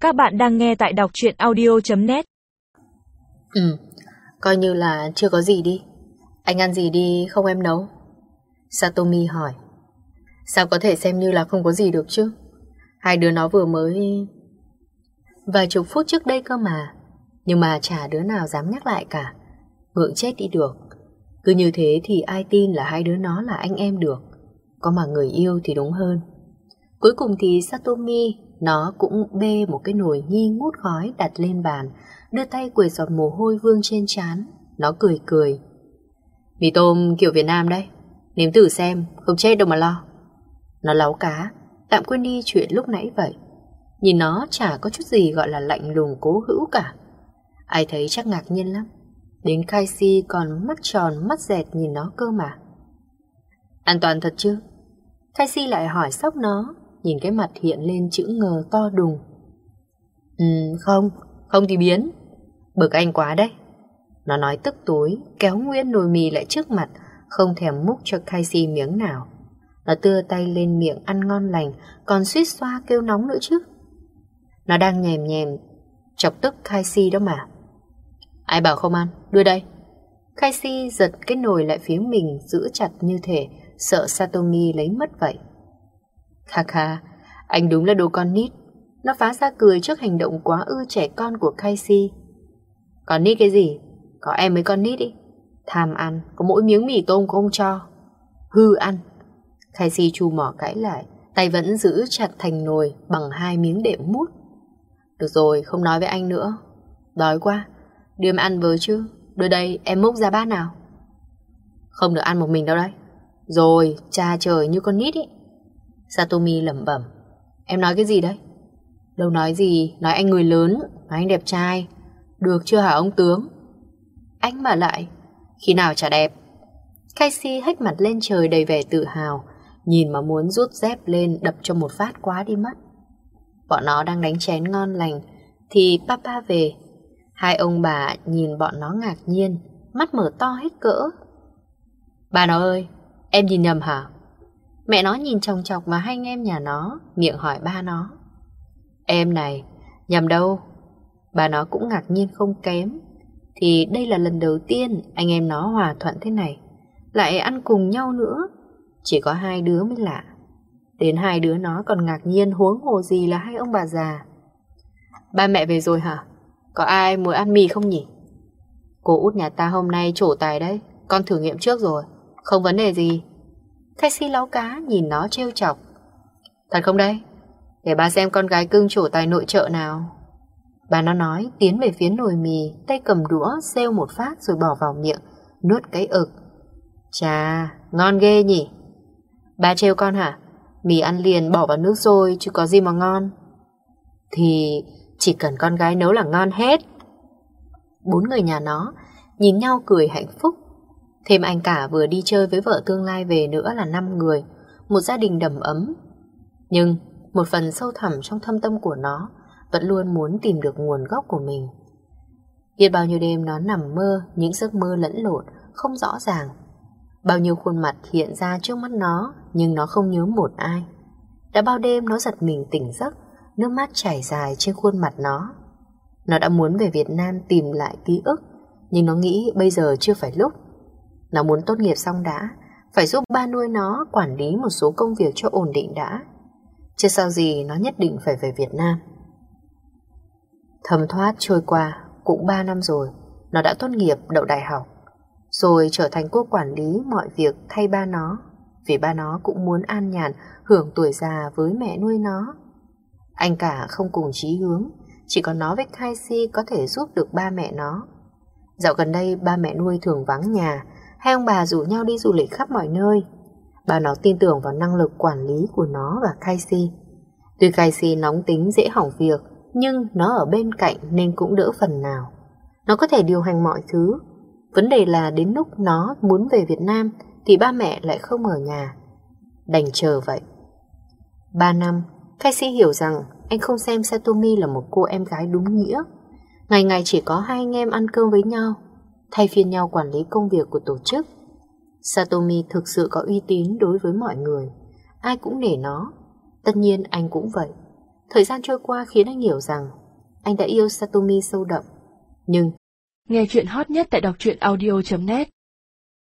Các bạn đang nghe tại đọc truyện audio.net. Coi như là chưa có gì đi. Anh ăn gì đi không em nấu? Satomi hỏi. Sao có thể xem như là không có gì được chứ? Hai đứa nó vừa mới... Vài chục phút trước đây cơ mà. Nhưng mà chả đứa nào dám nhắc lại cả. Ngượng chết đi được. Cứ như thế thì ai tin là hai đứa nó là anh em được. Có mà người yêu thì đúng hơn. Cuối cùng thì Satomi nó cũng bê một cái nồi nghi ngút khói đặt lên bàn, đưa tay quệt giọt mồ hôi vương trên trán. Nó cười cười. Mì tôm kiểu Việt Nam đấy, nếm thử xem, không chết đâu mà lo. Nó láu cá, tạm quên đi chuyện lúc nãy vậy. Nhìn nó chả có chút gì gọi là lạnh lùng cố hữu cả. Ai thấy chắc ngạc nhiên lắm. Đến Kaisi còn mắt tròn mắt dẹt nhìn nó cơ mà. An toàn thật chứ? Kaisi lại hỏi sốc nó, nhìn cái mặt hiện lên chữ ngờ to đùng. Không thì biến. Bực anh quá đấy. Nó nói tức tối, kéo nguyên nồi mì lại trước mặt, không thèm múc cho Kaisi miếng nào. Nó đưa tay lên miệng ăn ngon lành, còn suýt xoa kêu nóng nữa chứ. Nó đang nhèm nhèm, chọc tức Kaisi đó mà. Ai bảo không ăn, đưa đây. Kaisi giật cái nồi lại phía mình, giữ chặt như thể sợ Satomi lấy mất vậy. Kha, anh đúng là đồ con nít. Nó phá ra cười trước hành động quá ư trẻ con của Kaisi. Con nít cái gì? Có em mới con nít ý. Tham ăn, có mỗi miếng mì tôm cũng không cho. Hư ăn. Kaisi chu mỏ cãi lại, tay vẫn giữ chặt thành nồi bằng hai miếng đệm mút. Được rồi, không nói với anh nữa. Đói quá, đưa em ăn với chứ. Đưa đây, em múc ra bát nào. Không được ăn một mình đâu đấy. Rồi, cha trời như con nít ý. Satomi lẩm bẩm. Em nói cái gì đấy? Đâu nói gì, nói anh người lớn, nói anh đẹp trai. Được chưa hả ông tướng? Anh mà lại, khi nào chả đẹp. Kaisi hếch mặt lên trời đầy vẻ tự hào, nhìn mà muốn rút dép lên đập cho một phát quá đi mất. Bọn nó đang đánh chén ngon lành thì papa về. Hai ông bà nhìn bọn nó ngạc nhiên, mắt mở to hết cỡ. Bà nó ơi, em nhìn nhầm hả? Mẹ nó nhìn chòng chọc vào hai anh em nhà nó, miệng hỏi ba nó. Em này, nhầm đâu. Bà nó cũng ngạc nhiên không kém. Thì đây là lần đầu tiên anh em nó hòa thuận thế này, lại ăn cùng nhau nữa. Chỉ có hai đứa mới lạ. Đến hai đứa nó còn ngạc nhiên, huống hồ gì là hai ông bà già. Ba mẹ về rồi hả? Có ai muốn ăn mì không nhỉ? Cô út nhà ta hôm nay trổ tài đấy. Con thử nghiệm trước rồi, không vấn đề gì. Kaisi láu cá nhìn nó trêu chọc. Thật không đây? Để bà xem con gái cưng trổ tài nội trợ nào. Bà nó nói, tiến về phía nồi mì, tay cầm đũa xêu một phát rồi bỏ vào miệng, nuốt cái ực. Chà, ngon ghê nhỉ. Bà trêu con hả? Mì ăn liền bỏ vào nước sôi chứ có gì mà ngon. Thì chỉ cần con gái nấu là ngon hết. Bốn người nhà nó nhìn nhau cười hạnh phúc. Thêm anh cả vừa đi chơi với vợ tương lai về nữa là 5 người, một gia đình đầm ấm. Nhưng một phần sâu thẳm trong thâm tâm của nó vẫn luôn muốn tìm được nguồn gốc của mình. Biết bao nhiêu đêm nó nằm mơ những giấc mơ lẫn lộn, không rõ ràng. Bao nhiêu khuôn mặt hiện ra trước mắt nó, nhưng nó không nhớ một ai. Đã bao đêm nó giật mình tỉnh giấc, nước mắt chảy dài trên khuôn mặt nó. Nó đã muốn về Việt Nam tìm lại ký ức, nhưng nó nghĩ bây giờ chưa phải lúc. Nó muốn tốt nghiệp xong đã, phải giúp ba nuôi nó quản lý một số công việc cho ổn định đã. Chứ sao gì nó nhất định phải về Việt Nam. Thấm thoát trôi qua cũng 3 năm rồi, nó đã tốt nghiệp đậu đại học, rồi trở thành cô quản lý mọi việc thay ba nó, vì ba nó cũng muốn an nhàn hưởng tuổi già với mẹ nuôi nó. Anh cả không cùng chí hướng, chỉ có nó với Kaisi có thể giúp được ba mẹ nó. Dạo gần đây ba mẹ nuôi thường vắng nhà, hai ông bà rủ nhau đi du lịch khắp mọi nơi. Bà nó tin tưởng vào năng lực quản lý của nó và Kaisi. Tuy Kaisi nóng tính dễ hỏng việc, nhưng nó ở bên cạnh nên cũng đỡ phần nào. Nó có thể điều hành mọi thứ. Vấn đề là đến lúc nó muốn về Việt Nam thì ba mẹ lại không ở nhà. Đành chờ vậy. 3 năm, Kaisi hiểu rằng anh không xem Satomi là một cô em gái đúng nghĩa. Ngày ngày chỉ có hai anh em ăn cơm với nhau, thay phiên nhau quản lý công việc của tổ chức. Satomi thực sự có uy tín đối với mọi người, ai cũng nể nó. Tất nhiên anh cũng vậy. Thời gian trôi qua khiến anh hiểu rằng anh đã yêu Satomi sâu đậm. Nhưng nghe chuyện hot nhất tại đọc truyện audio.net